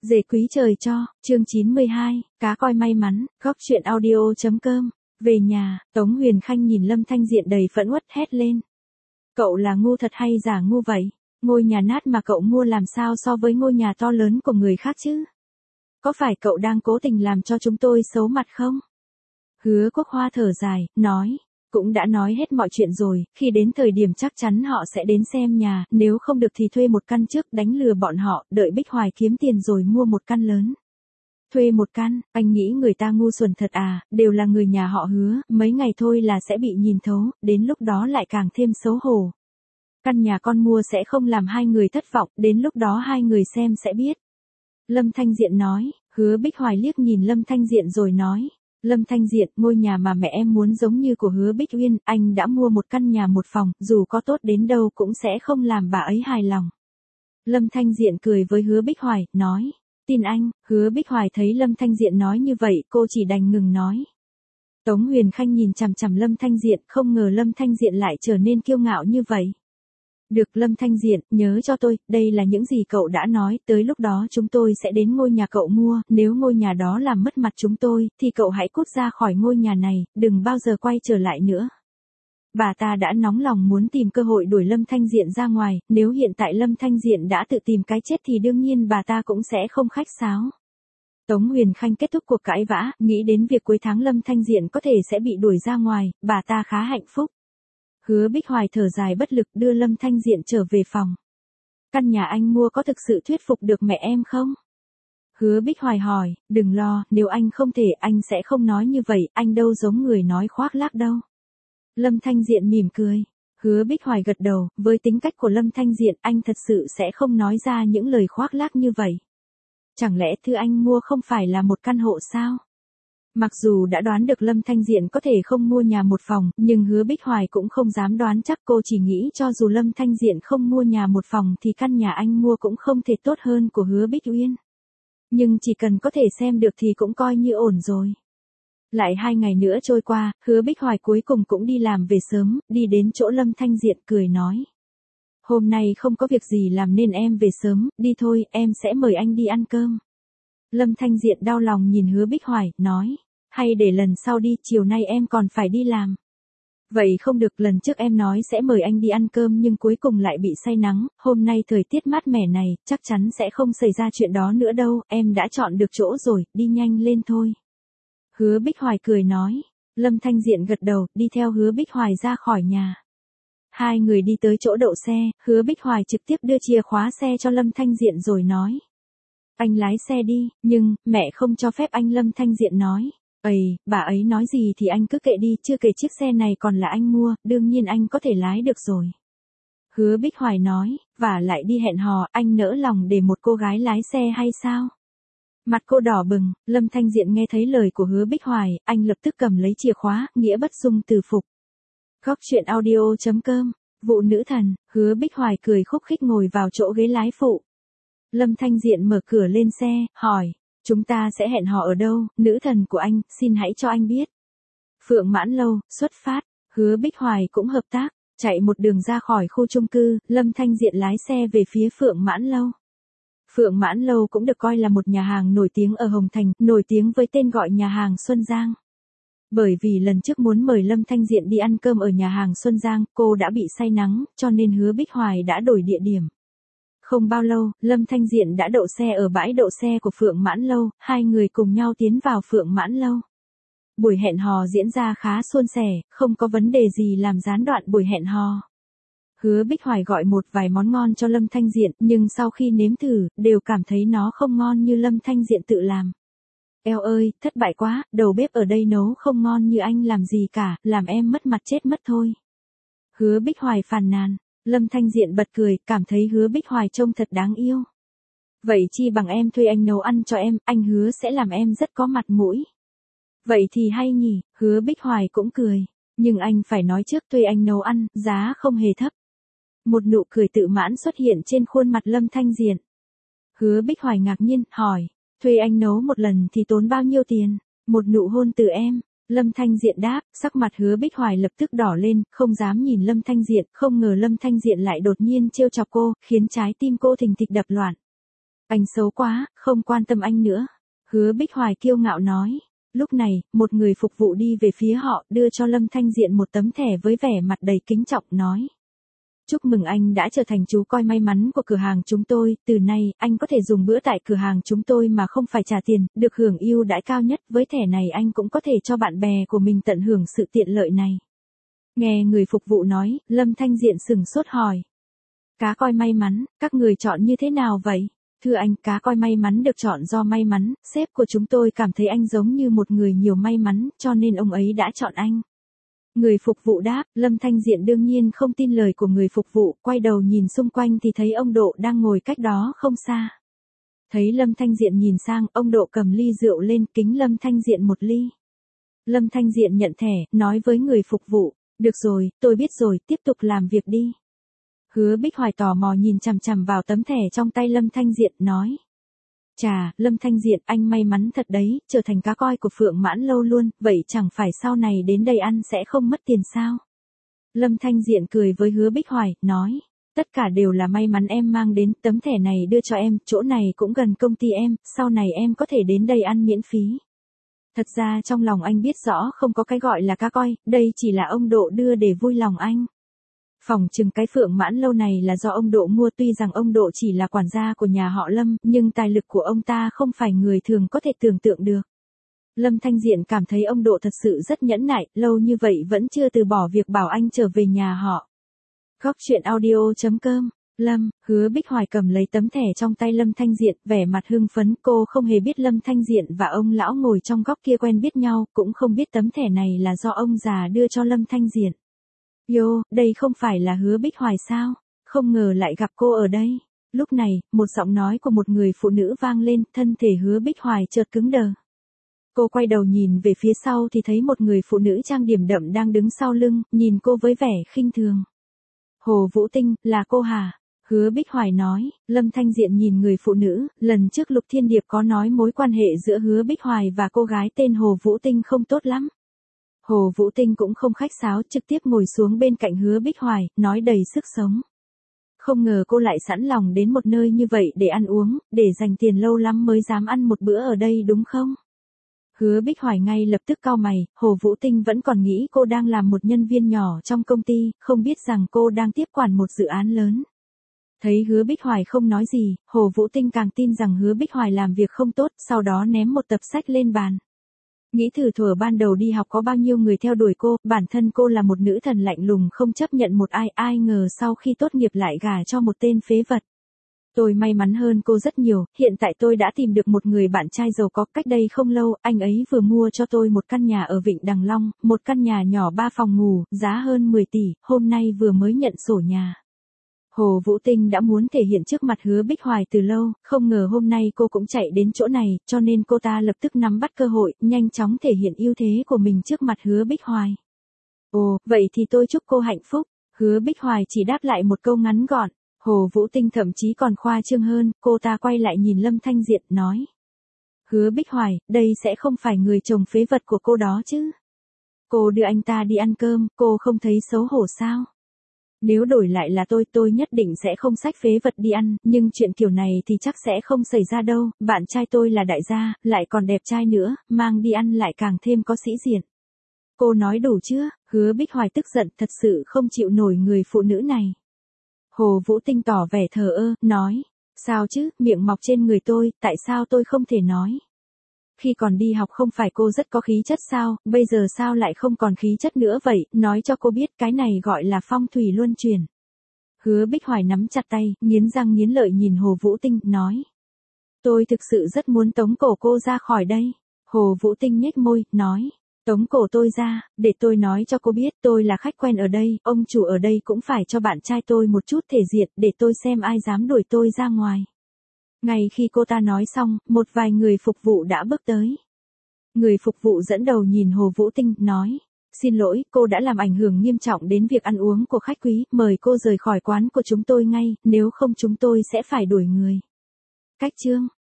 Dề quý trời cho, chương 92, cá coi may mắn, góc chuyện audio.com. Về nhà, Tống Huyền Khanh nhìn Lâm Thanh Diện đầy phẫn uất hét lên. Cậu là ngu thật hay giả ngu vậy? Ngôi nhà nát mà cậu mua làm sao so với ngôi nhà to lớn của người khác chứ? Có phải cậu đang cố tình làm cho chúng tôi xấu mặt không? Hứa Quốc Hoa thở dài, nói. Cũng đã nói hết mọi chuyện rồi, khi đến thời điểm chắc chắn họ sẽ đến xem nhà, nếu không được thì thuê một căn trước đánh lừa bọn họ, đợi Bích Hoài kiếm tiền rồi mua một căn lớn. Thuê một căn, anh nghĩ người ta ngu xuẩn thật à, đều là người nhà họ Hứa, mấy ngày thôi là sẽ bị nhìn thấu, đến lúc đó lại càng thêm xấu hổ. Căn nhà con mua sẽ không làm hai người thất vọng, đến lúc đó hai người xem sẽ biết. Lâm Thanh Diện nói, Hứa Bích Hoài liếc nhìn Lâm Thanh Diện rồi nói. Lâm Thanh Diện, ngôi nhà mà mẹ em muốn giống như của Hứa Bích Uyên, anh đã mua một căn nhà một phòng, dù có tốt đến đâu cũng sẽ không làm bà ấy hài lòng. Lâm Thanh Diện cười với Hứa Bích Hoài, nói, tin anh. Hứa Bích Hoài thấy Lâm Thanh Diện nói như vậy, cô chỉ đành ngừng nói. Tống Huyền Khanh nhìn chằm chằm Lâm Thanh Diện, không ngờ Lâm Thanh Diện lại trở nên kiêu ngạo như vậy. Được Lâm Thanh Diện, nhớ cho tôi, đây là những gì cậu đã nói, tới lúc đó chúng tôi sẽ đến ngôi nhà cậu mua, nếu ngôi nhà đó làm mất mặt chúng tôi, thì cậu hãy cút ra khỏi ngôi nhà này, đừng bao giờ quay trở lại nữa. Bà ta đã nóng lòng muốn tìm cơ hội đuổi Lâm Thanh Diện ra ngoài, nếu hiện tại Lâm Thanh Diện đã tự tìm cái chết thì đương nhiên bà ta cũng sẽ không khách sáo. Tống Huyền Khanh kết thúc cuộc cãi vã, nghĩ đến việc cuối tháng Lâm Thanh Diện có thể sẽ bị đuổi ra ngoài, bà ta khá hạnh phúc. Hứa Bích Hoài thở dài bất lực đưa Lâm Thanh Diện trở về phòng. Căn nhà anh mua có thực sự thuyết phục được mẹ em không? Hứa Bích Hoài hỏi, đừng lo, nếu anh không thể anh sẽ không nói như vậy, anh đâu giống người nói khoác lác đâu. Lâm Thanh Diện mỉm cười. Hứa Bích Hoài gật đầu, với tính cách của Lâm Thanh Diện anh thật sự sẽ không nói ra những lời khoác lác như vậy. Chẳng lẽ thứ anh mua không phải là một căn hộ sao? Mặc dù đã đoán được Lâm Thanh Diện có thể không mua nhà một phòng, nhưng Hứa Bích Hoài cũng không dám đoán chắc, cô chỉ nghĩ cho dù Lâm Thanh Diện không mua nhà một phòng thì căn nhà anh mua cũng không thể tốt hơn của Hứa Bích Uyên. Nhưng chỉ cần có thể xem được thì cũng coi như ổn rồi. Lại 2 ngày nữa trôi qua, Hứa Bích Hoài cuối cùng cũng đi làm về sớm, đi đến chỗ Lâm Thanh Diện cười nói. Hôm nay không có việc gì làm nên em về sớm, đi thôi, em sẽ mời anh đi ăn cơm. Lâm Thanh Diện đau lòng nhìn Hứa Bích Hoài, nói. Hay để lần sau đi, chiều nay em còn phải đi làm. Vậy không được, lần trước em nói sẽ mời anh đi ăn cơm nhưng cuối cùng lại bị say nắng, hôm nay thời tiết mát mẻ này, chắc chắn sẽ không xảy ra chuyện đó nữa đâu, em đã chọn được chỗ rồi, đi nhanh lên thôi. Hứa Bích Hoài cười nói. Lâm Thanh Diện gật đầu, đi theo Hứa Bích Hoài ra khỏi nhà. Hai người đi tới chỗ đậu xe, Hứa Bích Hoài trực tiếp đưa chìa khóa xe cho Lâm Thanh Diện rồi nói. Anh lái xe đi, nhưng, mẹ không cho phép anh. Lâm Thanh Diện nói. Bà ấy nói gì thì anh cứ kệ đi, chưa kể chiếc xe này còn là anh mua, đương nhiên anh có thể lái được rồi. Hứa Bích Hoài nói, và lại đi hẹn hò, anh nỡ lòng để một cô gái lái xe hay sao? Mặt cô đỏ bừng, Lâm Thanh Diện nghe thấy lời của Hứa Bích Hoài, anh lập tức cầm lấy chìa khóa, nghĩa bất dung từ phục. Góc chuyện audio.com, vụ nữ thần, Hứa Bích Hoài cười khúc khích ngồi vào chỗ ghế lái phụ. Lâm Thanh Diện mở cửa lên xe, hỏi. Chúng ta sẽ hẹn hò ở đâu, nữ thần của anh, xin hãy cho anh biết. Phượng Mãn Lâu, xuất phát. Hứa Bích Hoài cũng hợp tác, chạy một đường ra khỏi khu chung cư, Lâm Thanh Diện lái xe về phía Phượng Mãn Lâu. Phượng Mãn Lâu cũng được coi là một nhà hàng nổi tiếng ở Hồng Thành, nổi tiếng với tên gọi nhà hàng Xuân Giang. Bởi vì lần trước muốn mời Lâm Thanh Diện đi ăn cơm ở nhà hàng Xuân Giang, cô đã bị say nắng, cho nên Hứa Bích Hoài đã đổi địa điểm. Không bao lâu, Lâm Thanh Diện đã đậu xe ở bãi đậu xe của Phượng Mãn Lâu, hai người cùng nhau tiến vào Phượng Mãn Lâu. Buổi hẹn hò diễn ra khá suôn sẻ, không có vấn đề gì làm gián đoạn buổi hẹn hò. Hứa Bích Hoài gọi một vài món ngon cho Lâm Thanh Diện, nhưng sau khi nếm thử, đều cảm thấy nó không ngon như Lâm Thanh Diện tự làm. Eo ơi, thất bại quá, đầu bếp ở đây nấu không ngon như anh làm gì cả, làm em mất mặt chết mất thôi. Hứa Bích Hoài phàn nàn. Lâm Thanh Diện bật cười, cảm thấy Hứa Bích Hoài trông thật đáng yêu. Vậy chi bằng em thuê anh nấu ăn cho em, anh hứa sẽ làm em rất có mặt mũi. Vậy thì hay nhỉ, Hứa Bích Hoài cũng cười. Nhưng anh phải nói trước thuê anh nấu ăn, giá không hề thấp. Một nụ cười tự mãn xuất hiện trên khuôn mặt Lâm Thanh Diện. Hứa Bích Hoài ngạc nhiên, hỏi, thuê anh nấu một lần thì tốn bao nhiêu tiền? Một nụ hôn từ em. Lâm Thanh Diện đáp, sắc mặt Hứa Bích Hoài lập tức đỏ lên, không dám nhìn Lâm Thanh Diện, không ngờ Lâm Thanh Diện lại đột nhiên trêu chọc cô, khiến trái tim cô thình thịch đập loạn. Anh xấu quá, không quan tâm anh nữa. Hứa Bích Hoài kiêu ngạo nói. Lúc này, một người phục vụ đi về phía họ, đưa cho Lâm Thanh Diện một tấm thẻ với vẻ mặt đầy kính trọng, nói. Chúc mừng anh đã trở thành chú coi may mắn của cửa hàng chúng tôi, từ nay, anh có thể dùng bữa tại cửa hàng chúng tôi mà không phải trả tiền, được hưởng ưu đãi cao nhất, với thẻ này anh cũng có thể cho bạn bè của mình tận hưởng sự tiện lợi này. Nghe người phục vụ nói, Lâm Thanh Diện sửng sốt hỏi. Cá coi may mắn, các người chọn như thế nào vậy? Thưa anh, cá coi may mắn được chọn do may mắn, sếp của chúng tôi cảm thấy anh giống như một người nhiều may mắn, cho nên ông ấy đã chọn anh. Người phục vụ đáp, Lâm Thanh Diện đương nhiên không tin lời của người phục vụ, quay đầu nhìn xung quanh thì thấy ông Độ đang ngồi cách đó không xa. Thấy Lâm Thanh Diện nhìn sang, ông Độ cầm ly rượu lên, kính Lâm Thanh Diện một ly. Lâm Thanh Diện nhận thẻ, nói với người phục vụ, được rồi, tôi biết rồi, tiếp tục làm việc đi. Hứa Bích Hoài tò mò nhìn chằm chằm vào tấm thẻ trong tay Lâm Thanh Diện, nói. Chà, Lâm Thanh Diện, anh may mắn thật đấy, trở thành cá coi của Phượng Mãn Lâu luôn, vậy chẳng phải sau này đến đây ăn sẽ không mất tiền sao? Lâm Thanh Diện cười với Hứa Bích Hoài, nói. Tất cả đều là may mắn em mang đến, tấm thẻ này đưa cho em, chỗ này cũng gần công ty em, sau này em có thể đến đây ăn miễn phí. Thật ra trong lòng anh biết rõ không có cái gọi là cá coi, đây chỉ là ông Độ đưa để vui lòng anh. Phỏng chừng cái Phượng Mãn Lâu này là do ông Độ mua, tuy rằng ông Độ chỉ là quản gia của nhà họ Lâm, nhưng tài lực của ông ta không phải người thường có thể tưởng tượng được. Lâm Thanh Diện cảm thấy ông Độ thật sự rất nhẫn nại, lâu như vậy vẫn chưa từ bỏ việc bảo anh trở về nhà họ. Góc truyện audio.com. Lâm, Hứa Bích Hoài cầm lấy tấm thẻ trong tay Lâm Thanh Diện, vẻ mặt hưng phấn, cô không hề biết Lâm Thanh Diện và ông lão ngồi trong góc kia quen biết nhau, cũng không biết tấm thẻ này là do ông già đưa cho Lâm Thanh Diện. Yo, đây không phải là Hứa Bích Hoài sao? Không ngờ lại gặp cô ở đây. Lúc này, một giọng nói của một người phụ nữ vang lên, thân thể Hứa Bích Hoài chợt cứng đờ. Cô quay đầu nhìn về phía sau thì thấy một người phụ nữ trang điểm đậm đang đứng sau lưng, nhìn cô với vẻ khinh thường. Hồ Vũ Tinh, là cô hả? Hứa Bích Hoài nói. Lâm Thanh Diện nhìn người phụ nữ, lần trước Lục Thiên Điệp có nói mối quan hệ giữa Hứa Bích Hoài và cô gái tên Hồ Vũ Tinh không tốt lắm. Hồ Vũ Tinh cũng không khách sáo, trực tiếp ngồi xuống bên cạnh Hứa Bích Hoài, nói đầy sức sống. Không ngờ cô lại sẵn lòng đến một nơi như vậy để ăn uống, để dành tiền lâu lắm mới dám ăn một bữa ở đây đúng không? Hứa Bích Hoài ngay lập tức cau mày, Hồ Vũ Tinh vẫn còn nghĩ cô đang làm một nhân viên nhỏ trong công ty, không biết rằng cô đang tiếp quản một dự án lớn. Thấy Hứa Bích Hoài không nói gì, Hồ Vũ Tinh càng tin rằng Hứa Bích Hoài làm việc không tốt, sau đó ném một tập sách lên bàn. Nghĩ thử thuở ban đầu đi học có bao nhiêu người theo đuổi cô, bản thân cô là một nữ thần lạnh lùng không chấp nhận một ai, ai ngờ sau khi tốt nghiệp lại gả cho một tên phế vật. Tôi may mắn hơn cô rất nhiều, hiện tại tôi đã tìm được một người bạn trai giàu có, cách đây không lâu, anh ấy vừa mua cho tôi một căn nhà ở Vịnh Đằng Long, một căn nhà nhỏ 3 phòng ngủ, giá hơn 10 tỷ, hôm nay vừa mới nhận sổ nhà. Hồ Vũ Tinh đã muốn thể hiện trước mặt Hứa Bích Hoài từ lâu, không ngờ hôm nay cô cũng chạy đến chỗ này, cho nên cô ta lập tức nắm bắt cơ hội, nhanh chóng thể hiện ưu thế của mình trước mặt Hứa Bích Hoài. Ồ, vậy thì tôi chúc cô hạnh phúc. Hứa Bích Hoài chỉ đáp lại một câu ngắn gọn. Hồ Vũ Tinh thậm chí còn khoa trương hơn, cô ta quay lại nhìn Lâm Thanh Diện, nói. Hứa Bích Hoài, đây sẽ không phải người chồng phế vật của cô đó chứ? Cô đưa anh ta đi ăn cơm, cô không thấy xấu hổ sao? Nếu đổi lại là tôi nhất định sẽ không xách phế vật đi ăn, nhưng chuyện kiểu này thì chắc sẽ không xảy ra đâu, bạn trai tôi là đại gia, lại còn đẹp trai nữa, mang đi ăn lại càng thêm có sĩ diện. Cô nói đủ chưa? Hứa Bích Hoài tức giận, thật sự không chịu nổi người phụ nữ này. Hồ Vũ Tinh tỏ vẻ thờ ơ, nói, sao chứ, miệng mọc trên người tôi, tại sao tôi không thể nói? Khi còn đi học không phải cô rất có khí chất sao, bây giờ sao lại không còn khí chất nữa vậy, nói cho cô biết cái này gọi là phong thủy luân chuyển. Hứa Bích Hoài nắm chặt tay, nghiến răng nghiến lợi nhìn Hồ Vũ Tinh, nói. Tôi thực sự rất muốn tống cổ cô ra khỏi đây. Hồ Vũ Tinh nhếch môi, nói. Tống cổ tôi ra, để tôi nói cho cô biết tôi là khách quen ở đây, ông chủ ở đây cũng phải cho bạn trai tôi một chút thể diện để tôi xem ai dám đuổi tôi ra ngoài. Ngay khi cô ta nói xong, một vài người phục vụ đã bước tới. Người phục vụ dẫn đầu nhìn Hồ Vũ Tinh, nói. Xin lỗi, cô đã làm ảnh hưởng nghiêm trọng đến việc ăn uống của khách quý, mời cô rời khỏi quán của chúng tôi ngay, nếu không chúng tôi sẽ phải đuổi người. Cách chương.